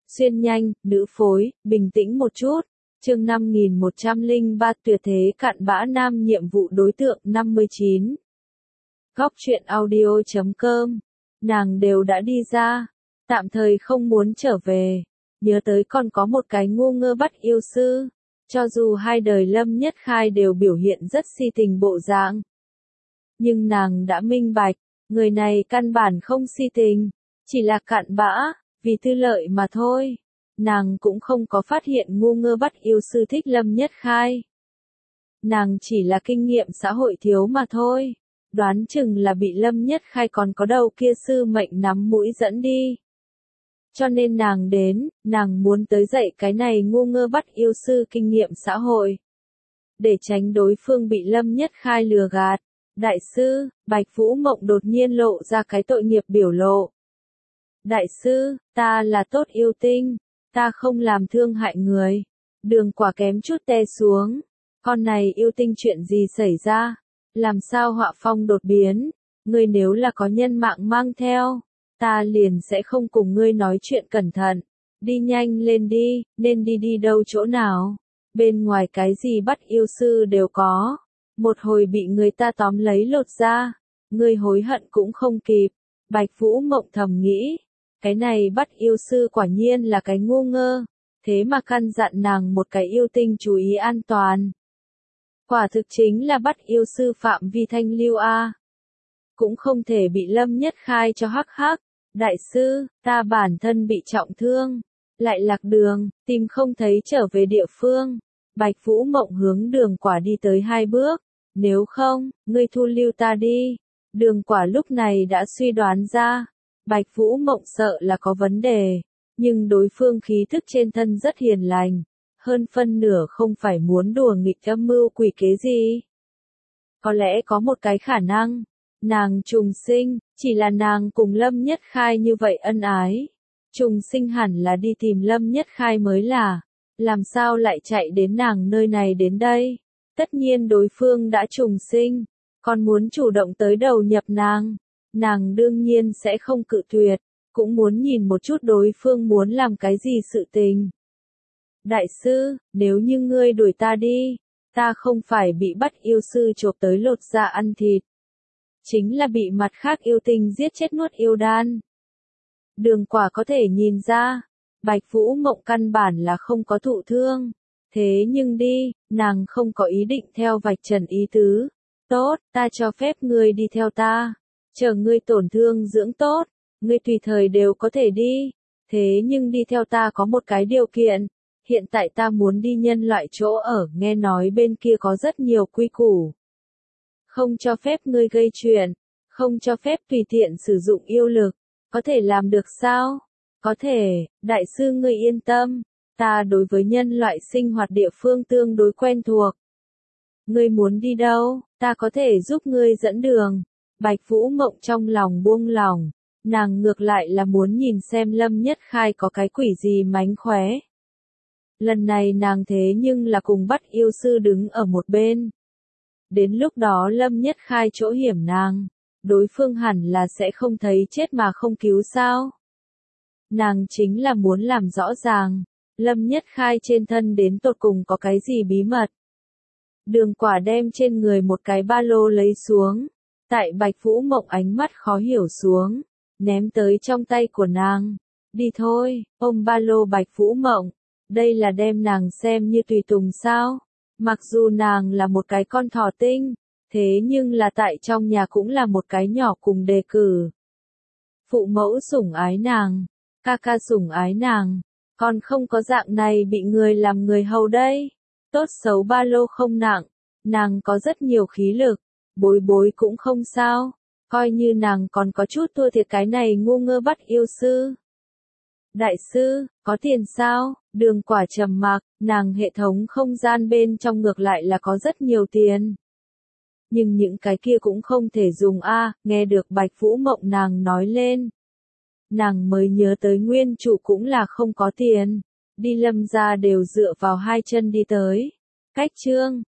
Xuyên nhanh, nữ phối, bình tĩnh một chút. Chương 5103 tuyệt thế cặn bã nam nhiệm vụ đối tượng 59. Góc truyện audio.com. Nàng đều đã đi ra, tạm thời không muốn trở về. Nhớ tới còn có một cái ngu ngơ bắt yêu sư. Cho dù hai đời Lâm Nhất Khai đều biểu hiện rất si tình bộ dạng. Nhưng nàng đã minh bạch, người này căn bản không si tình, chỉ là cặn bã, vì tư lợi mà thôi. Nàng cũng không có phát hiện ngu ngơ bắt yêu sư thích Lâm Nhất Khai. Nàng chỉ là kinh nghiệm xã hội thiếu mà thôi. Đoán chừng là bị Lâm Nhất Khai còn có đầu kia sư mệnh nắm mũi dẫn đi. Cho nên nàng đến, nàng muốn tới dạy cái này ngu ngơ bắt yêu sư kinh nghiệm xã hội. Để tránh đối phương bị Lâm Nhất Khai lừa gạt. Đại sư, Bạch Vũ Mộng đột nhiên lộ ra cái tội nghiệp biểu lộ. Đại sư, ta là tốt yêu tinh, ta không làm thương hại người. Đường Quả kém chút té xuống. Con này yêu tinh chuyện gì xảy ra? Làm sao họa phong đột biến? Ngươi nếu là có nhân mạng mang theo, ta liền sẽ không cùng ngươi nói chuyện cẩn thận. Đi nhanh lên đi, nên đi đâu chỗ nào? Bên ngoài cái gì bắt yêu sư đều có. Một hồi bị người ta tóm lấy lột ra, ngươi hối hận cũng không kịp. Bạch Vũ Mộng thầm nghĩ, cái này bắt yêu sư quả nhiên là cái ngu ngơ, thế mà căn dặn nàng một cái yêu tinh chú ý an toàn. Quả thực chính là bắt yêu sư phạm vi thanh lưu a. Cũng không thể bị Lâm Nhất Khai cho hắc hắc. Đại sư, ta bản thân bị trọng thương, lại lạc đường, tìm không thấy trở về địa phương. Bạch Vũ Mộng hướng Đường Quả đi tới 2 bước. Nếu không, ngươi thu lưu ta đi. Đường Quả lúc này đã suy đoán ra. Bạch Vũ Mộng sợ là có vấn đề. Nhưng đối phương khí thức trên thân rất hiền lành. Hơn phân nửa không phải muốn đùa nghịch âm mưu quỷ kế gì. Có lẽ có một cái khả năng. Nàng trùng sinh, chỉ là nàng cùng Lâm Nhất Khai như vậy ân ái. Trùng sinh hẳn là đi tìm Lâm Nhất Khai mới là. Làm sao lại chạy đến nàng nơi này đến đây? Tất nhiên đối phương đã trùng sinh, còn muốn chủ động tới đầu nhập nàng. Nàng đương nhiên sẽ không cự tuyệt, cũng muốn nhìn một chút đối phương muốn làm cái gì sự tình. Đại sư, nếu như ngươi đuổi ta đi, ta không phải bị bắt yêu sư chộp tới lột da ăn thịt. Chính là bị mặt khác yêu tinh giết chết nuốt yêu đan. Đường Quả có thể nhìn ra, Bạch Vũ Mộng căn bản là không có thụ thương. Thế nhưng đi, nàng không có ý định theo vạch trần ý tứ. Tốt, ta cho phép ngươi đi theo ta. Chờ ngươi tổn thương dưỡng tốt, ngươi tùy thời đều có thể đi. Thế nhưng đi theo ta có một cái điều kiện. Hiện tại ta muốn đi nhân loại chỗ ở, nghe nói bên kia có rất nhiều quy củ. Không cho phép ngươi gây chuyện, không cho phép tùy tiện sử dụng yêu lực. Có thể làm được sao? Có thể, đại sư ngươi yên tâm. Ta đối với nhân loại sinh hoạt địa phương tương đối quen thuộc. Ngươi muốn đi đâu, ta có thể giúp ngươi dẫn đường. Bạch Vũ Mộng trong lòng buông lòng. Nàng ngược lại là muốn nhìn xem Lâm Nhất Khai có cái quỷ gì mánh khóe. Lần này nàng thế nhưng là cùng bắt yêu sư đứng ở một bên. Đến lúc đó Lâm Nhất Khai chỗ hiểm nàng. Đối phương hẳn là sẽ không thấy chết mà không cứu sao. Nàng chính là muốn làm rõ ràng. Lâm Nhất Khai trên thân đến tột cùng có cái gì bí mật. Đường Quả đem trên người một cái ba lô lấy xuống. Tại Bạch Vũ Mộng ánh mắt khó hiểu xuống. Ném tới trong tay của nàng. Đi thôi, ôm ba lô Bạch Vũ Mộng. Đây là đem nàng xem như tùy tùng sao. Mặc dù nàng là một cái con thỏ tinh. Thế nhưng là tại trong nhà cũng là một cái nhỏ cùng đề cử. Phụ mẫu sủng ái nàng. Ca ca sủng ái nàng. Còn không có dạng này bị người làm người hầu đây. Tốt xấu ba lô không nặng. Nàng có rất nhiều khí lực. Bối cũng không sao. Coi như nàng còn có chút thua thiệt cái này ngu ngơ bắt yêu sư. Đại sư, có tiền sao? Đường Quả trầm mặc. Nàng hệ thống không gian bên trong ngược lại là có rất nhiều tiền. Nhưng những cái kia cũng không thể dùng a. Nghe được Bạch Vũ Mộng nàng nói lên. Nàng mới nhớ tới nguyên chủ cũng là không có tiền. Đi Lâm gia đều dựa vào 2 chân đi tới. Cách chương